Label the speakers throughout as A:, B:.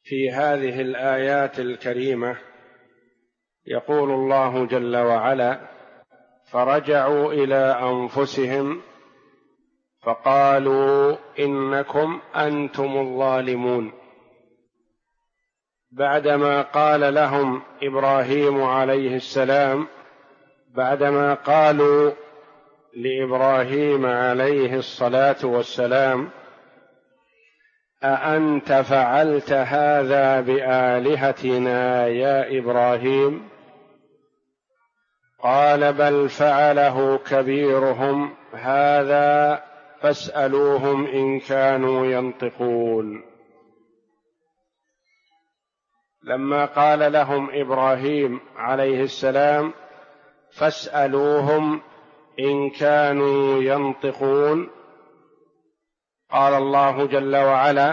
A: في هذه الآيات الكريمة يقول الله جل وعلا: فرجعوا إلى أنفسهم فقالوا إنكم أنتم الظالمون. بعدما قال لهم إبراهيم عليه السلام، بعدما قالوا لإبراهيم عليه الصلاة والسلام: أأنت فعلت هذا بآلهتنا يا إبراهيم؟ قال: بل فعله كبيرهم هذا فاسألوهم إن كانوا ينطقون. لما قال لهم إبراهيم عليه السلام: فاسألوهم إن كانوا ينطقون، قال الله جل وعلا: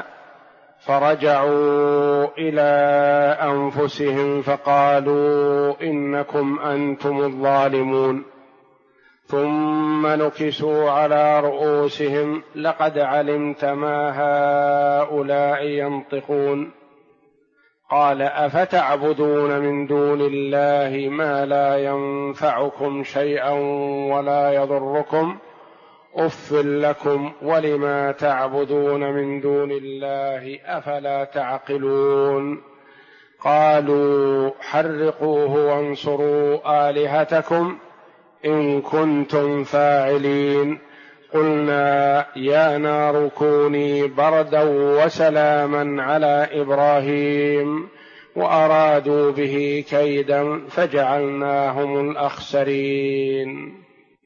A: فرجعوا إلى أنفسهم فقالوا إنكم أنتم الظالمون، ثم نكسوا على رؤوسهم لقد علمت ما هؤلاء ينطقون. قال: أفتعبدون من دون الله ما لا ينفعكم شيئا ولا يضركم، أف لكم ولما تعبدون من دون الله أفلا تعقلون. قالوا: حرقوه وانصروا آلهتكم إن كنتم فاعلين. قلنا يا نار كوني بردا وسلاما على إبراهيم وأرادوا به كيدا فجعلناهم الأخسرين.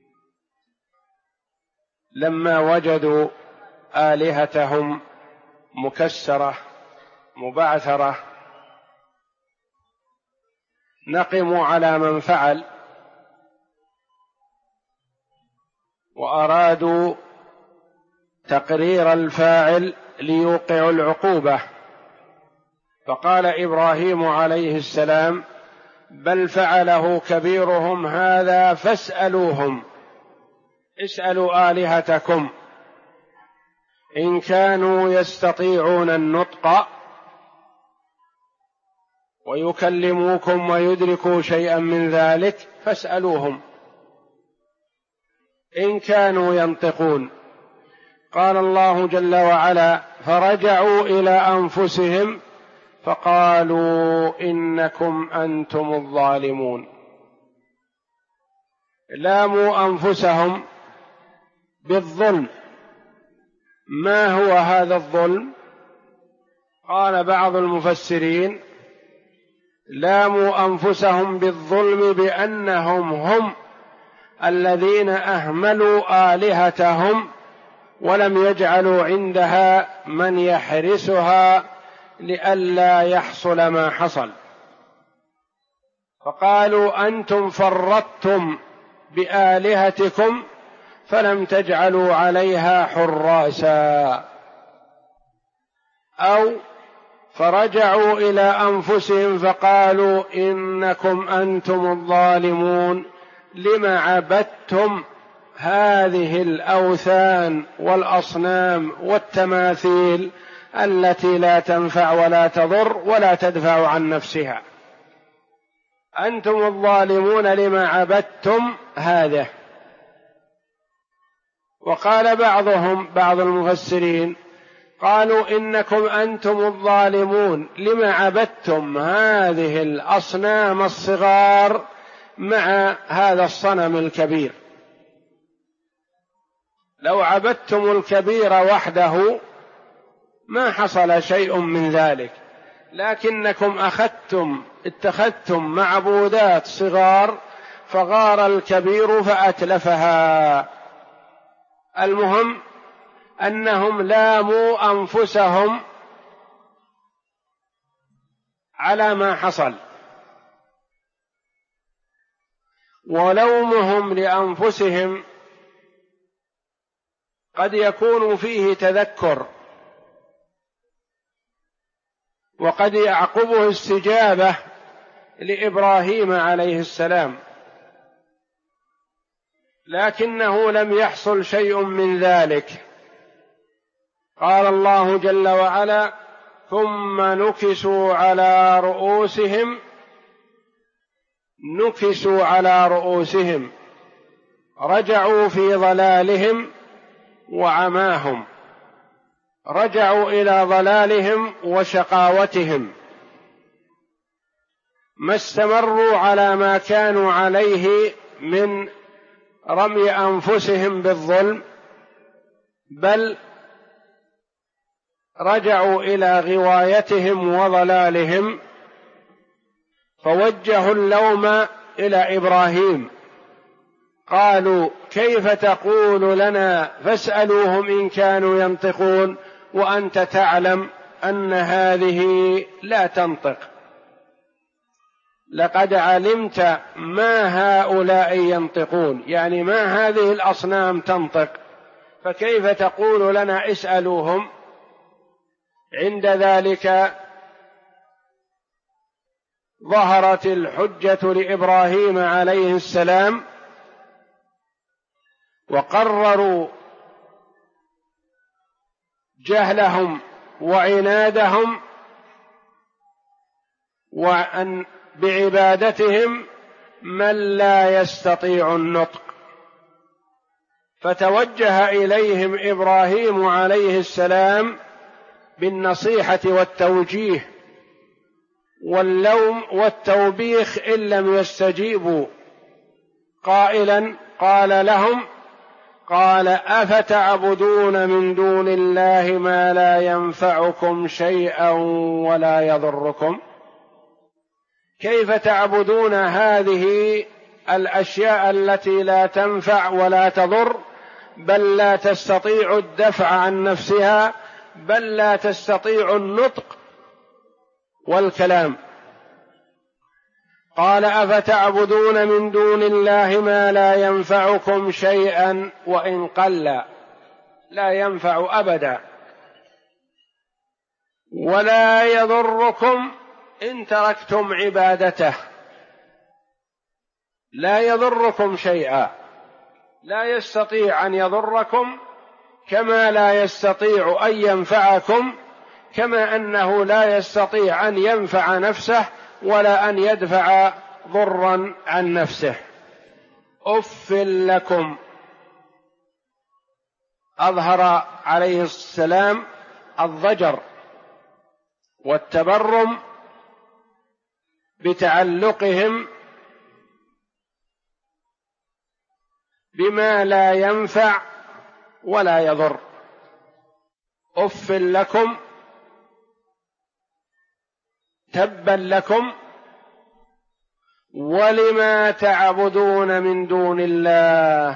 A: لما وجدوا آلهتهم مكسرة مبعثرة نقموا على من فعل، وأرادوا تقرير الفاعل ليوقعوا العقوبة، فقال إبراهيم عليه السلام: بل فعله كبيرهم هذا فاسألوهم، اسألوا آلهتكم إن كانوا يستطيعون النطق ويكلموكم ويدركوا شيئا من ذلك، فاسألوهم إن كانوا ينطقون. قال الله جل وعلا: فرجعوا إلى أنفسهم فقالوا إنكم أنتم الظالمون. لاموا أنفسهم بالظلم. ما هو هذا الظلم؟ قال بعض المفسرين: لاموا أنفسهم بالظلم بأنهم هم الذين أهملوا آلهتهم ولم يجعلوا عندها من يحرسها لئلا يحصل ما حصل، فقالوا: أنتم فرطتم بآلهتكم فلم تجعلوا عليها حراسا. أو فرجعوا إلى أنفسهم فقالوا إنكم أنتم الظالمون لم عبدتم هذه الأوثان والأصنام والتماثيل التي لا تنفع ولا تضر ولا تدفع عن نفسها. أنتم الظالمون لما عبدتم هذا. وقال بعض المفسرين قالوا إنكم أنتم الظالمون لما عبدتم هذه الأصنام الصغار مع هذا الصنم الكبير. لو عبدتم الكبير وحده ما حصل شيء من ذلك، لكنكم اتخذتم معبودات صغار فغار الكبير فأتلفها. المهم أنهم لاموا أنفسهم على ما حصل، ولومهم لأنفسهم قد يكون فيه تذكر، وقد يعقبه استجابة لإبراهيم عليه السلام، لكنه لم يحصل شيء من ذلك. قال الله جل وعلا: ثم نكسوا على رؤوسهم رجعوا في ضلالهم وعماهم، رجعوا إلى ضلالهم وشقاوتهم، ما استمروا على ما كانوا عليه من رمي أنفسهم بالظلم، بل رجعوا إلى غوايتهم وضلالهم، فوجهوا اللوم إلى إبراهيم، قالوا كيف تقول لنا فاسألوهم إن كانوا ينطقون وأنت تعلم أن هذه لا تنطق، لقد علمت ما هؤلاء ينطقون، يعني ما هذه الأصنام تنطق، فكيف تقول لنا اسألوهم؟ عند ذلك ظهرت الحجة لإبراهيم عليه السلام، وقرروا جهلهم وعنادهم وأن بعبادتهم من لا يستطيع النطق، فتوجه إليهم إبراهيم عليه السلام بالنصيحة والتوجيه واللوم والتوبيخ إن لم يستجيبوا، قال لهم أفتعبدون من دون الله ما لا ينفعكم شيئا ولا يضركم؟ كيف تعبدون هذه الأشياء التي لا تنفع ولا تضر، بل لا تستطيع الدفع عن نفسها، بل لا تستطيع النطق والكلام؟ قال أفتعبدون من دون الله ما لا ينفعكم شيئا وإن قل، لا ينفع أبدا، ولا يضركم إن تركتم عبادته، لا يضركم شيئا، لا يستطيع أن يضركم كما لا يستطيع أن ينفعكم، كما أنه لا يستطيع أن ينفع نفسه ولا أن يدفع ضرا عن نفسه. أف لكم. أظهر عليه السلام الضجر والتبرم بتعلقهم بما لا ينفع ولا يضر. أف لكم، تبا لكم، ولما تعبدون من دون الله،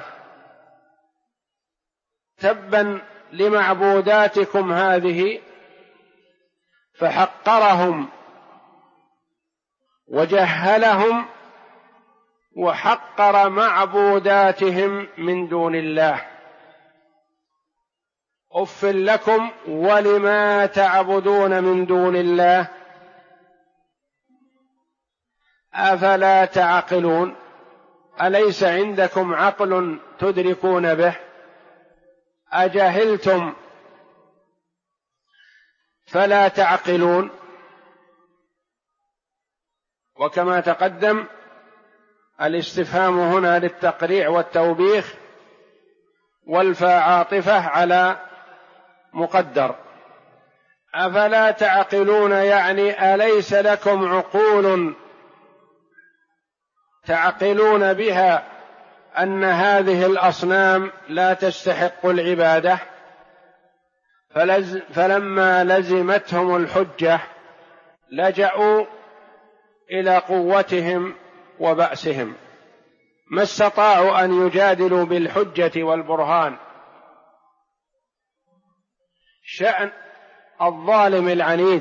A: تبا لمعبوداتكم هذه، فحقرهم وجهلهم وحقر معبوداتهم من دون الله. أف لكم ولما تعبدون من دون الله أفلا تعقلون؟ أليس عندكم عقل تدركون به؟ أجهلتم فلا تعقلون؟ وكما تقدم الاستفهام هنا للتقريع والتوبيخ، والفاء عاطفة على مقدر. أفلا تعقلون يعني أليس لكم عقول تعقلون بها أن هذه الأصنام لا تستحق العبادة؟ فلما لزمتهم الحجة لجأوا إلى قوتهم وبأسهم، ما استطاعوا أن يجادلوا بالحجة والبرهان. شأن الظالم العنيد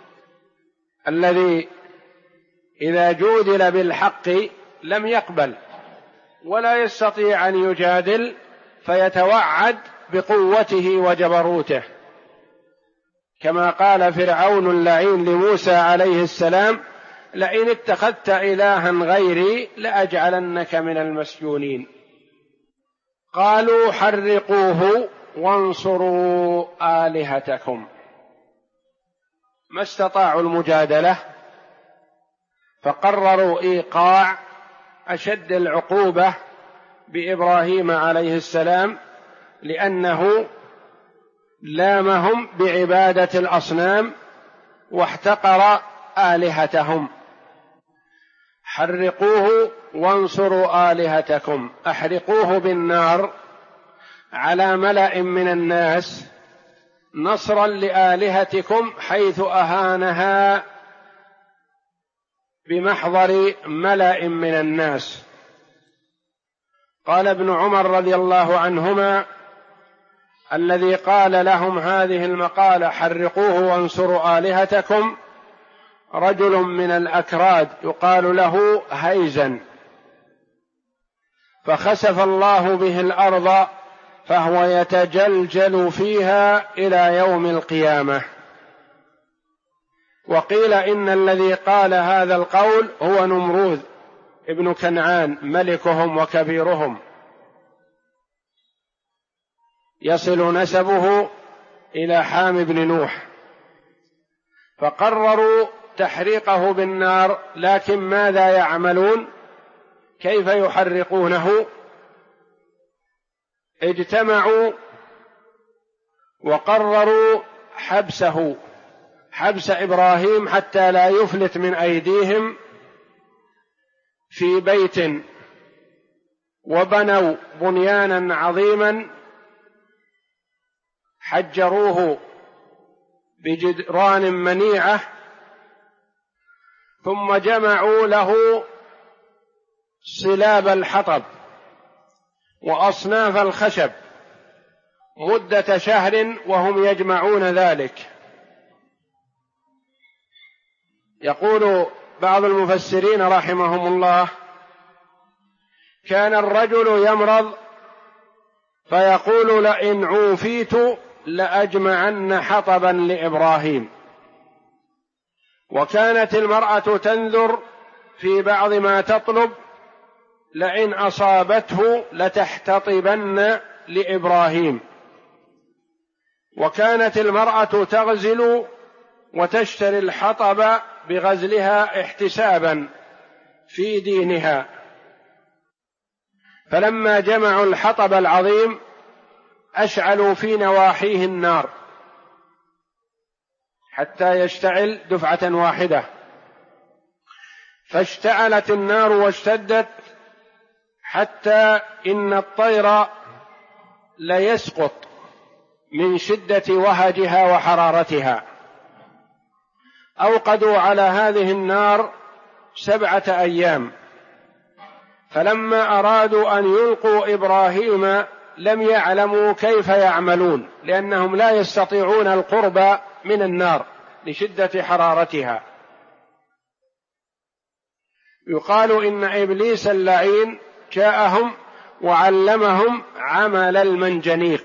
A: الذي إذا جودل بالحق لم يقبل ولا يستطيع أن يجادل، فيتوعد بقوته وجبروته، كما قال فرعون اللعين لموسى عليه السلام: لئن اتخذت إلها غيري لأجعلنك من المسجونين. قالوا حرقوه وانصروا آلهتكم. ما استطاعوا المجادلة، فقرروا إيقاع أشد العقوبة بإبراهيم عليه السلام، لأنه لامهم بعبادة الأصنام واحتقر آلهتهم. حرقوه وانصروا آلهتكم، أحرقوه بالنار على ملأ من الناس نصرا لآلهتكم، حيث أهانها بمحضر ملأ من الناس. قال ابن عمر رضي الله عنهما: الذي قال لهم هذه المقالة حرقوه وانصروا آلهتكم رجل من الأكراد يقال له هيزن، فخسف الله به الأرض فهو يتجلجل فيها إلى يوم القيامة. وقيل إن الذي قال هذا القول هو نمرود ابن كنعان ملكهم وكبيرهم، يصل نسبه إلى حام بن نوح. فقرروا تحريقه بالنار، لكن ماذا يعملون؟ كيف يحرقونه؟ اجتمعوا وقرروا حبس إبراهيم حتى لا يفلت من أيديهم في بيت، وبنوا بنيانا عظيما حجروه بجدران منيعة، ثم جمعوا له صلاب الحطب وأصناف الخشب مدة شهر وهم يجمعون ذلك. يقول بعض المفسرين رحمهم الله: كان الرجل يمرض فيقول: لئن عوفيت لأجمعن حطبا لإبراهيم. وكانت المرأة تنذر في بعض ما تطلب: لئن أصابته لتحتطبن لإبراهيم. وكانت المرأة تغزل وتشتري الحطب بغزلها احتسابا في دينها. فلما جمعوا الحطب العظيم أشعلوا في نواحيه النار حتى يشتعل دفعة واحدة، فاشتعلت النار واشتدت حتى إن الطير ليسقط من شدة وهجها وحرارتها. أوقدوا على هذه النار 7 أيام، فلما أرادوا أن يلقوا إبراهيم لم يعلموا كيف يعملون، لأنهم لا يستطيعون القرب من النار لشدة حرارتها. يقال إن إبليس اللعين جاءهم وعلمهم عمل المنجنيق،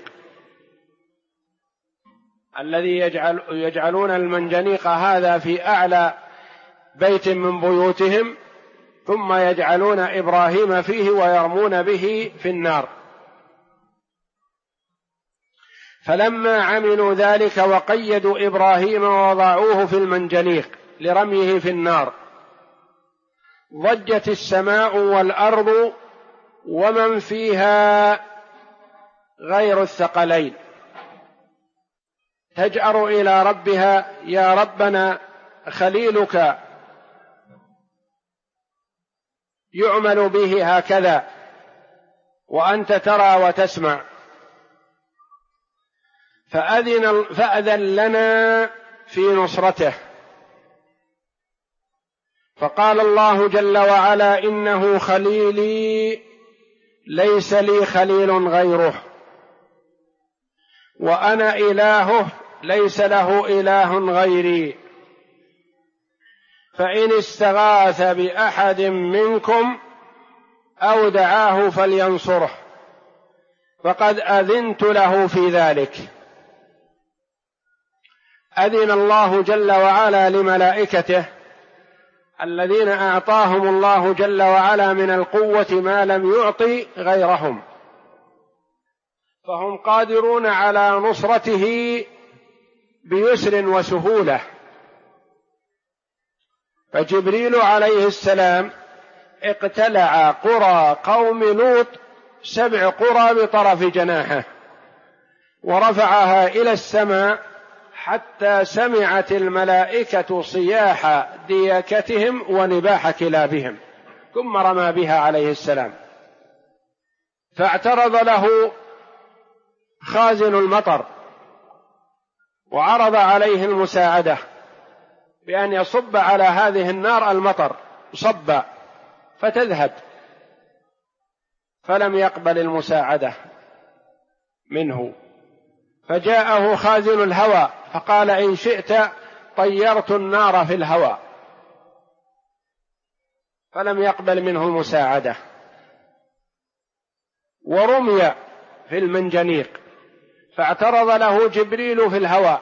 A: الذي يجعلون المنجنيق هذا في أعلى بيت من بيوتهم، ثم يجعلون إبراهيم فيه ويرمون به في النار. فلما عملوا ذلك وقيدوا إبراهيم ووضعوه في المنجنيق لرميه في النار، ضجت السماء والأرض ومن فيها غير الثقلين، تجأر إلى ربها: يا ربنا خليلك يعمل به هكذا وأنت ترى وتسمع، فأذن لنا في نصرته. فقال الله جل وعلا: إنه خليلي ليس لي خليل غيره، وأنا إلهه ليس له إله غيري، فإن استغاث بأحد منكم أو دعاه فلينصره، فقد أذنت له في ذلك. أذن الله جل وعلا لملائكته الذين أعطاهم الله جل وعلا من القوة ما لم يعطي غيرهم، فهم قادرون على نصرته بيسر وسهولة، فجبريل عليه السلام اقتلع قرى قوم لوط 7 قرى بطرف جناحه، ورفعها إلى السماء حتى سمعت الملائكة صياح ديكتهم ونباح كلابهم، ثم رمى بها عليه السلام. فاعترض له خازن المطر وعرض عليه المساعدة بأن يصب على هذه النار المطر صبا فتذهب، فلم يقبل المساعدة منه. فجاءه خازن الهواء فقال: إن شئت طيرت النار في الهواء، فلم يقبل منه المساعدة. ورمي في المنجنيق فاعترض له جبريل في الهواء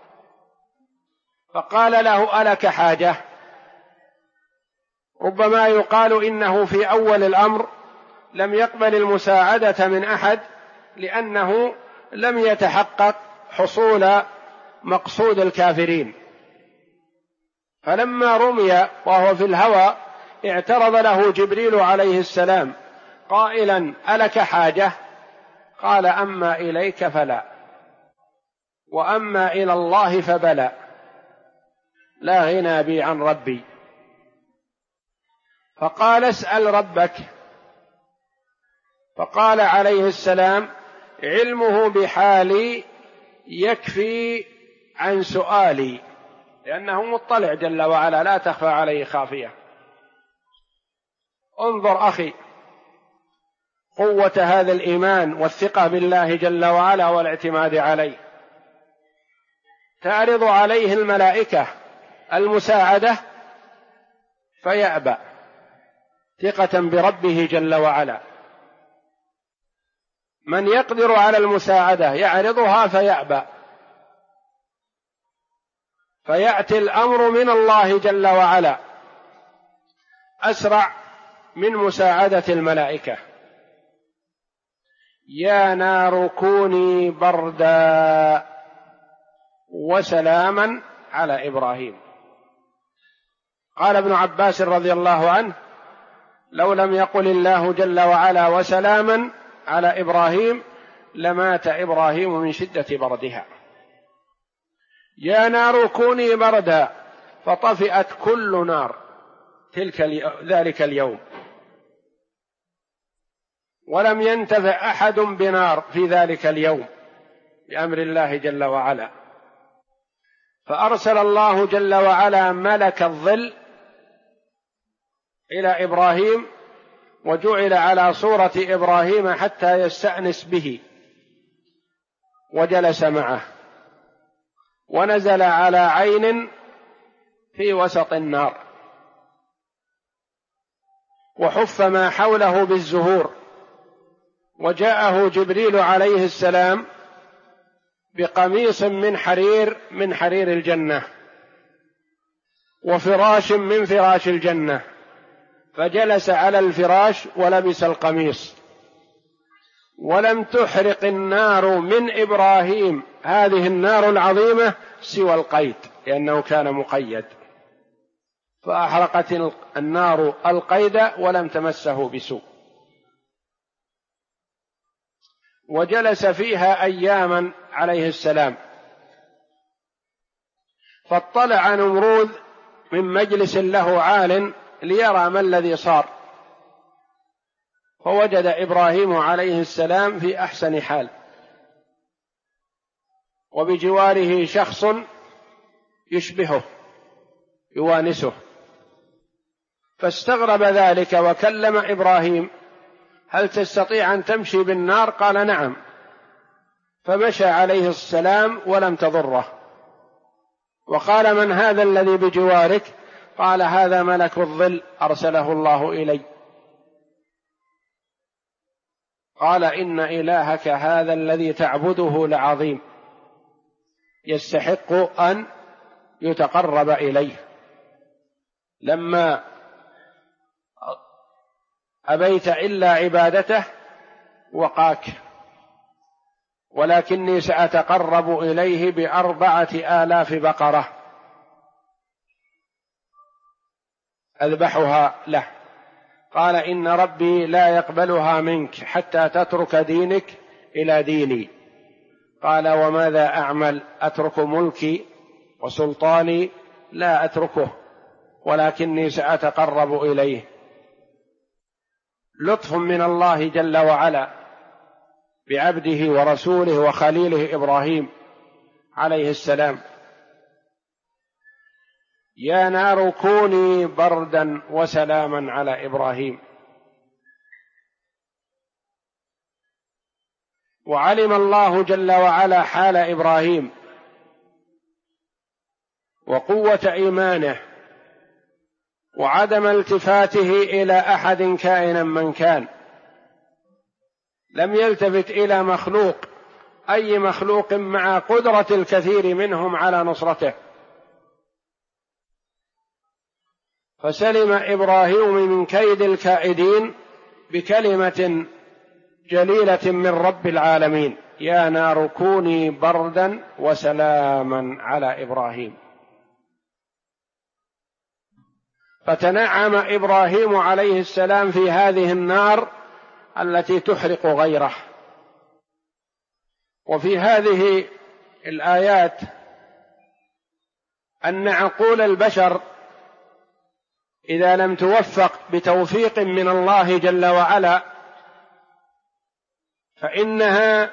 A: فقال له: ألك حاجة؟ ربما يقال إنه في أول الأمر لم يقبل المساعدة من أحد لأنه لم يتحقق حصول مقصود الكافرين، فلما رمي وهو في الهواء اعترض له جبريل عليه السلام قائلا: ألك حاجة؟ قال: أما إليك فلا، وأما إلى الله فبلى، لا غنى بي عن ربي. فقال: اسأل ربك. فقال عليه السلام: علمه بحالي يكفي عن سؤالي، لأنه مطلع جل وعلا لا تخفى عليه خافية. انظر أخي قوة هذا الإيمان والثقة بالله جل وعلا والاعتماد عليه. تعرض عليه الملائكة المساعدة فيأبى ثقة بربه جل وعلا. من يقدر على المساعدة يعرضها فيأبى، فيأتي الأمر من الله جل وعلا أسرع من مساعدة الملائكة. يا نار كوني بردا وسلاما على إبراهيم. قال ابن عباس رضي الله عنه: لو لم يقل الله جل وعلا وسلاما على إبراهيم لمات إبراهيم من شدة بردها. يا نار كوني بردا، فطفئت كل نار ذلك اليوم، ولم ينتفع أحد بنار في ذلك اليوم بأمر الله جل وعلا. فأرسل الله جل وعلا ملك الظل إلى إبراهيم، وجعل على صورة إبراهيم حتى يستأنس به، وجلس معه، ونزل على عين في وسط النار، وحف ما حوله بالزهور. وجاءه جبريل عليه السلام بقميص من حرير الجنة، وفراش من فراش الجنة، فجلس على الفراش ولبس القميص. ولم تحرق النار من إبراهيم هذه النار العظيمة سوى القيد، لأنه كان مقيد، فأحرقت النار القيد ولم تمسه بسوء، وجلس فيها أياما عليه السلام. فاطلع نمرود من مجلس له عال ليرى ما الذي صار، فوجد إبراهيم عليه السلام في أحسن حال، وبجواره شخص يشبهه يوانسه، فاستغرب ذلك وكلم إبراهيم: هل تستطيع أن تمشي بالنار؟ قال: نعم. فمشى عليه السلام ولم تضره. وقال: من هذا الذي بجوارك؟ قال: هذا ملك الظل أرسله الله إلي. قال: إن إلهك هذا الذي تعبده لعظيم، يستحق أن يتقرب إليه. لما أبيت إلا عبادته وقاك، ولكني سأتقرب إليه ب4,000 بقرة. أذبحها له. قال إن ربي لا يقبلها منك حتى تترك دينك إلى ديني. قال وماذا أعمل؟ أترك ملكي وسلطاني؟ لا أتركه، ولكني سأتقرب إليه. لطف من الله جل وعلا بعبده ورسوله وخليله إبراهيم عليه السلام. يا نار كوني بردا وسلاما على إبراهيم. وعلم الله جل وعلا حال إبراهيم وقوة إيمانه وعدم التفاته إلى أحد كائنا من كان. لم يلتفت إلى مخلوق، أي مخلوق، مع قدرة الكثير منهم على نصرته. فسلم إبراهيم من كيد الكائدين بكلمة جليلة من رب العالمين: يا نار كوني بردا وسلاما على إبراهيم. فتنعم إبراهيم عليه السلام في هذه النار التي تحرق غيره. وفي هذه الآيات أن عقول البشر إذا لم توفق بتوفيق من الله جل وعلا فإنها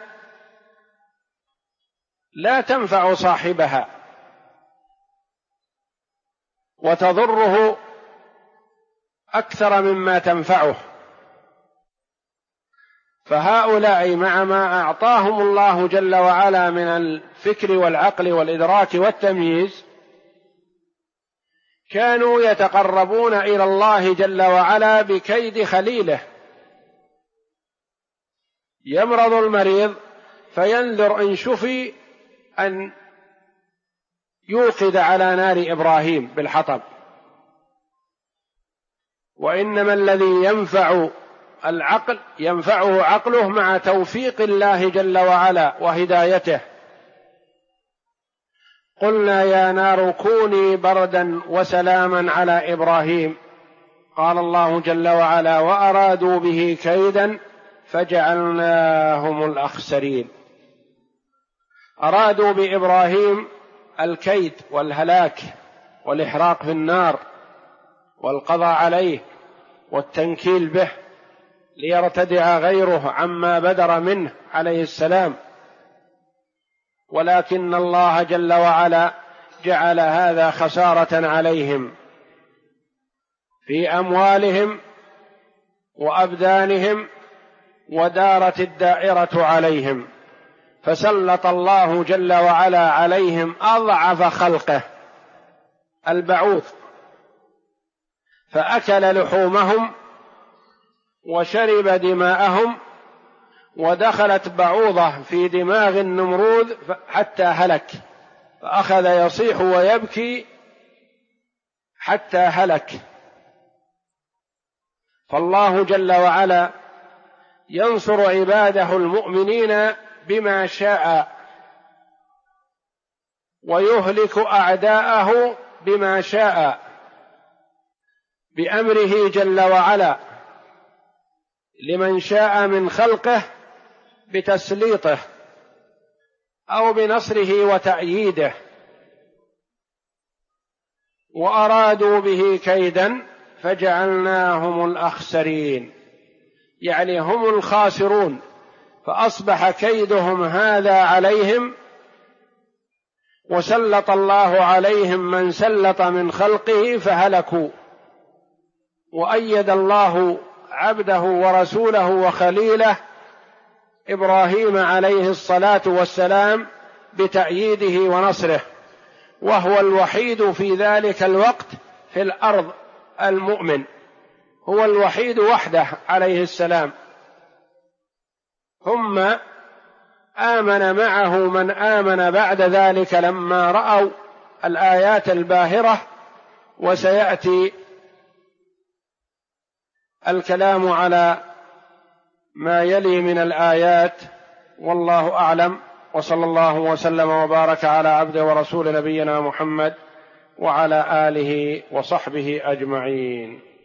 A: لا تنفع صاحبها وتضره أكثر مما تنفعه. فهؤلاء مع ما أعطاهم الله جل وعلا من الفكر والعقل والإدراك والتمييز كانوا يتقربون إلى الله جل وعلا بكيد خليله. يمرض المريض فينذر إن شفي أن يوقد على نار إبراهيم بالحطب. وإنما الذي ينفع العقل ينفعه عقله مع توفيق الله جل وعلا وهدايته. قلنا يا نار كوني بردا وسلاما على إبراهيم. قال الله جل وعلا: وأرادوا به كيدا فجعلناهم الأخسرين. أرادوا بإبراهيم الكيد والهلاك والإحراق في النار والقضاء عليه والتنكيل به ليرتدع غيره عما بدر منه عليه السلام. ولكن الله جل وعلا جعل هذا خسارة عليهم في أموالهم وأبدانهم، ودارت الدائرة عليهم، فسلط الله جل وعلا عليهم أضعف خلقه البعوض، فأكل لحومهم وشرب دماءهم، ودخلت بعوضة في دماغ النمرود حتى هلك، فأخذ يصيح ويبكي حتى هلك. فالله جل وعلا ينصر عباده المؤمنين بما شاء ويهلك أعداءه بما شاء بأمره جل وعلا لمن شاء من خلقه بتسليطه أو بنصره وتأييده. وأرادوا به كيدا فجعلناهم الأخسرين، يعني هم الخاسرون، فأصبح كيدهم هذا عليهم، وسلط الله عليهم من سلط من خلقه فهلكوا. وأيد الله عبده ورسوله وخليله إبراهيم عليه الصلاة والسلام بتأييده ونصره، وهو الوحيد في ذلك الوقت في الأرض المؤمن، هو الوحيد وحده عليه السلام. ثم آمن معه من آمن بعد ذلك لما رأوا الآيات الباهرة، وسيأتي الكلام على ما يلي من الآيات. والله أعلم، وصلى الله وسلم وبارك على عبده ورسول نبينا محمد وعلى آله وصحبه أجمعين.